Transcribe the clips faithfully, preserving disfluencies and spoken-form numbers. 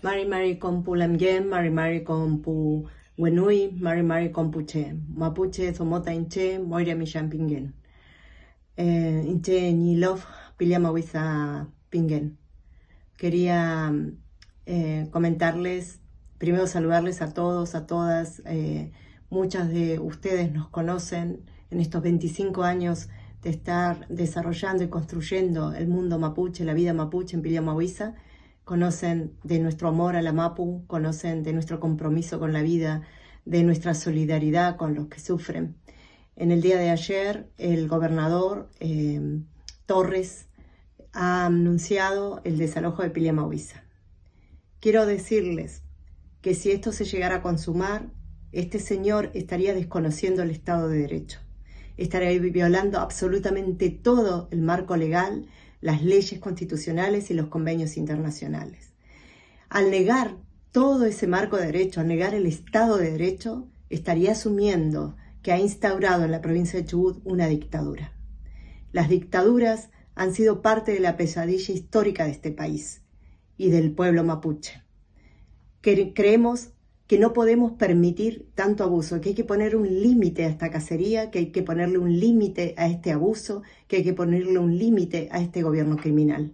Mari Mari Kompu Lamyen, Mari Mari Kompu Wenui, Mari Mari Kompuche, Mapuche Somota Inche, Moira Mishan eh, Inche Nilov, Piliamawisa Pingen. Quería eh, comentarles, primero saludarles a todos, a todas. Eh, muchas de ustedes nos conocen en estos veinticinco años de estar desarrollando y construyendo el mundo mapuche, la vida mapuche en Piliamawisa. Conocen de nuestro amor a la Mapu, conocen de nuestro compromiso con la vida, de nuestra solidaridad con los que sufren. En el día de ayer, el gobernador eh, Torres ha anunciado el desalojo de Piliamawisa. Quiero decirles que si esto se llegara a consumar, este señor estaría desconociendo el Estado de Derecho. Estaría violando absolutamente todo el marco legal, las leyes constitucionales y los convenios internacionales. Al negar todo ese marco de derecho, al negar el Estado de Derecho, estaría asumiendo que ha instaurado en la provincia de Chubut una dictadura. Las dictaduras han sido parte de la pesadilla histórica de este país y del pueblo mapuche. Que creemos que no podemos permitir tanto abuso, que hay que poner un límite a esta cacería, que hay que ponerle un límite a este abuso, que hay que ponerle un límite a este gobierno criminal.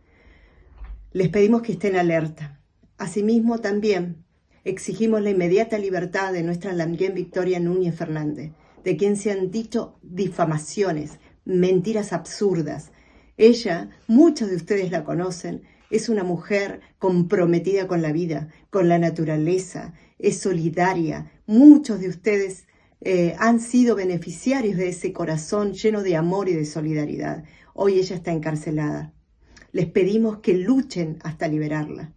Les pedimos que estén alerta. Asimismo, también exigimos la inmediata libertad de nuestra Lamyen Victoria Núñez Fernández, de quien se han dicho difamaciones, mentiras absurdas. Ella, muchos de ustedes la conocen, es una mujer comprometida con la vida, con la naturaleza, es solidaria. Muchos de ustedes eh, han sido beneficiarios de ese corazón lleno de amor y de solidaridad. Hoy ella está encarcelada. Les pedimos que luchen hasta liberarla.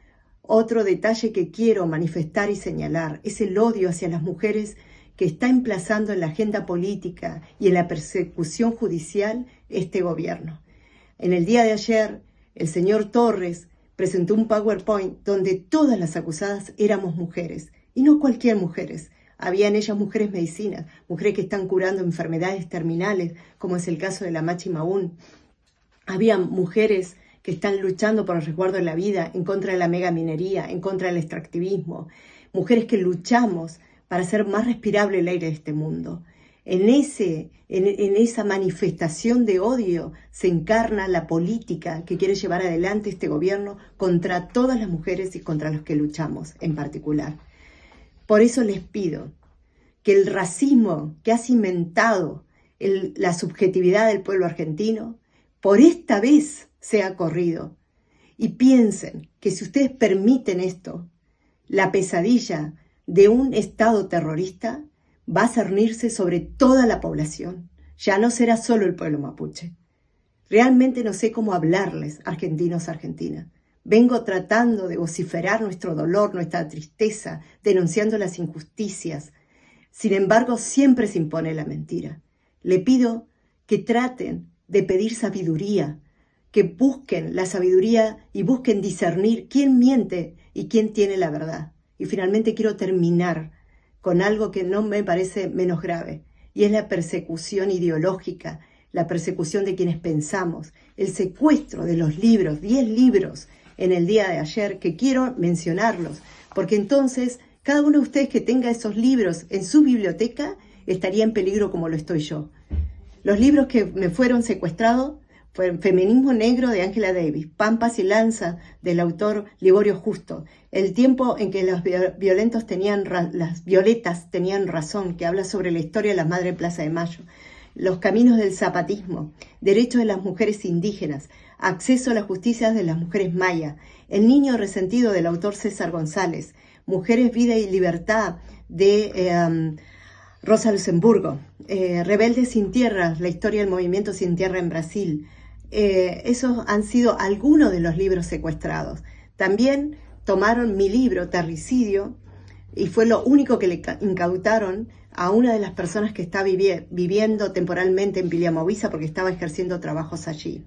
Otro detalle que quiero manifestar y señalar es el odio hacia las mujeres que está emplazando en la agenda política y en la persecución judicial este gobierno. En el día de ayer, el señor Torres presentó un PowerPoint donde todas las acusadas éramos mujeres, y no cualquier mujeres. Había en ellas mujeres medicinas, mujeres que están curando enfermedades terminales, como es el caso de la Machi Maún. Había mujeres que están luchando por el resguardo de la vida, en contra de la megaminería, en contra del extractivismo. Mujeres que luchamos para hacer más respirable el aire de este mundo. En, ese, en, en esa manifestación de odio se encarna la política que quiere llevar adelante este gobierno contra todas las mujeres y contra los que luchamos en particular. Por eso les pido que el racismo que ha cimentado el, la subjetividad del pueblo argentino, por esta vez sea corrido. Y piensen que si ustedes permiten esto, la pesadilla de un Estado terrorista va a cernirse sobre toda la población. Ya no será solo el pueblo mapuche. Realmente no sé cómo hablarles, argentinos, argentinas. Vengo tratando de vociferar nuestro dolor, nuestra tristeza, denunciando las injusticias. Sin embargo, siempre se impone la mentira. Le pido que traten de pedir sabiduría, que busquen la sabiduría y busquen discernir quién miente y quién tiene la verdad. Y finalmente quiero terminar con algo que no me parece menos grave, y es la persecución ideológica, la persecución de quienes pensamos, el secuestro de los libros, diez libros en el día de ayer, que quiero mencionarlos, porque entonces cada uno de ustedes que tenga esos libros en su biblioteca estaría en peligro como lo estoy yo. Los libros que me fueron secuestrados fueron Feminismo Negro de Angela Davis, Pampas y Lanza del autor Liborio Justo, El tiempo en que los violentos tenían las violetas tenían razón, que habla sobre la historia de las Madres de Plaza de Mayo, Los caminos del zapatismo, Derechos de las mujeres indígenas, Acceso a la justicia de las mujeres mayas, El niño resentido del autor César González, Mujeres, vida y libertad de eh, um, Rosa Luxemburgo, eh, Rebeldes sin tierra, la historia del movimiento sin tierra en Brasil. Eh, esos han sido algunos de los libros secuestrados. También tomaron mi libro, Terricidio, y fue lo único que le incautaron a una de las personas que está vivi viviendo temporalmente en Piliamawisa porque estaba ejerciendo trabajos allí.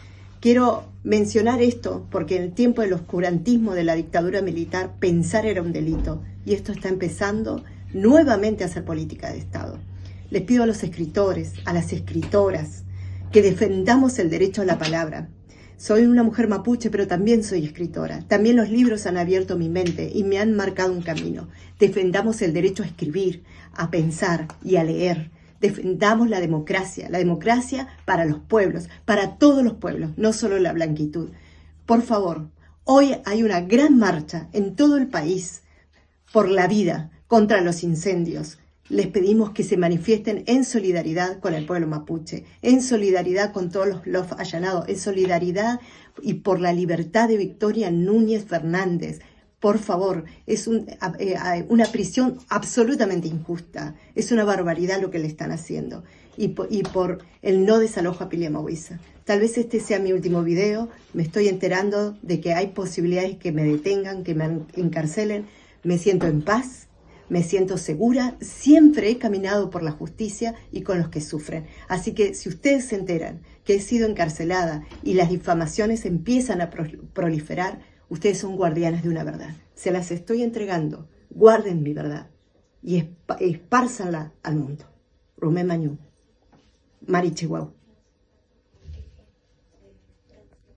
Quiero mencionar esto porque en el tiempo del oscurantismo de la dictadura militar, pensar era un delito, y esto está empezando nuevamente a hacer política de Estado. Les pido a los escritores, a las escritoras, que defendamos el derecho a la palabra. Soy una mujer mapuche, pero también soy escritora. También los libros han abierto mi mente y me han marcado un camino. Defendamos el derecho a escribir, a pensar y a leer. Defendamos la democracia, la democracia para los pueblos, para todos los pueblos, no solo la blanquitud. Por favor, hoy hay una gran marcha en todo el país por la vida, contra los incendios. Les pedimos que se manifiesten en solidaridad con el pueblo mapuche, en solidaridad con todos los, los allanados, en solidaridad y por la libertad de Victoria Núñez Fernández. Por favor, es un, eh, una prisión absolutamente injusta. Es una barbaridad lo que le están haciendo. Y por, y por el no desalojo a Piliama Huiza. Tal vez este sea mi último video. Me estoy enterando de que hay posibilidades que me detengan, que me encarcelen. Me siento en paz. Me siento segura, siempre he caminado por la justicia y con los que sufren. Así que si ustedes se enteran que he sido encarcelada y las difamaciones empiezan a proliferar, ustedes son guardianes de una verdad. Se las estoy entregando. Guarden mi verdad y espárzanla al mundo. Rumé Mañú, Mari Chihuahua.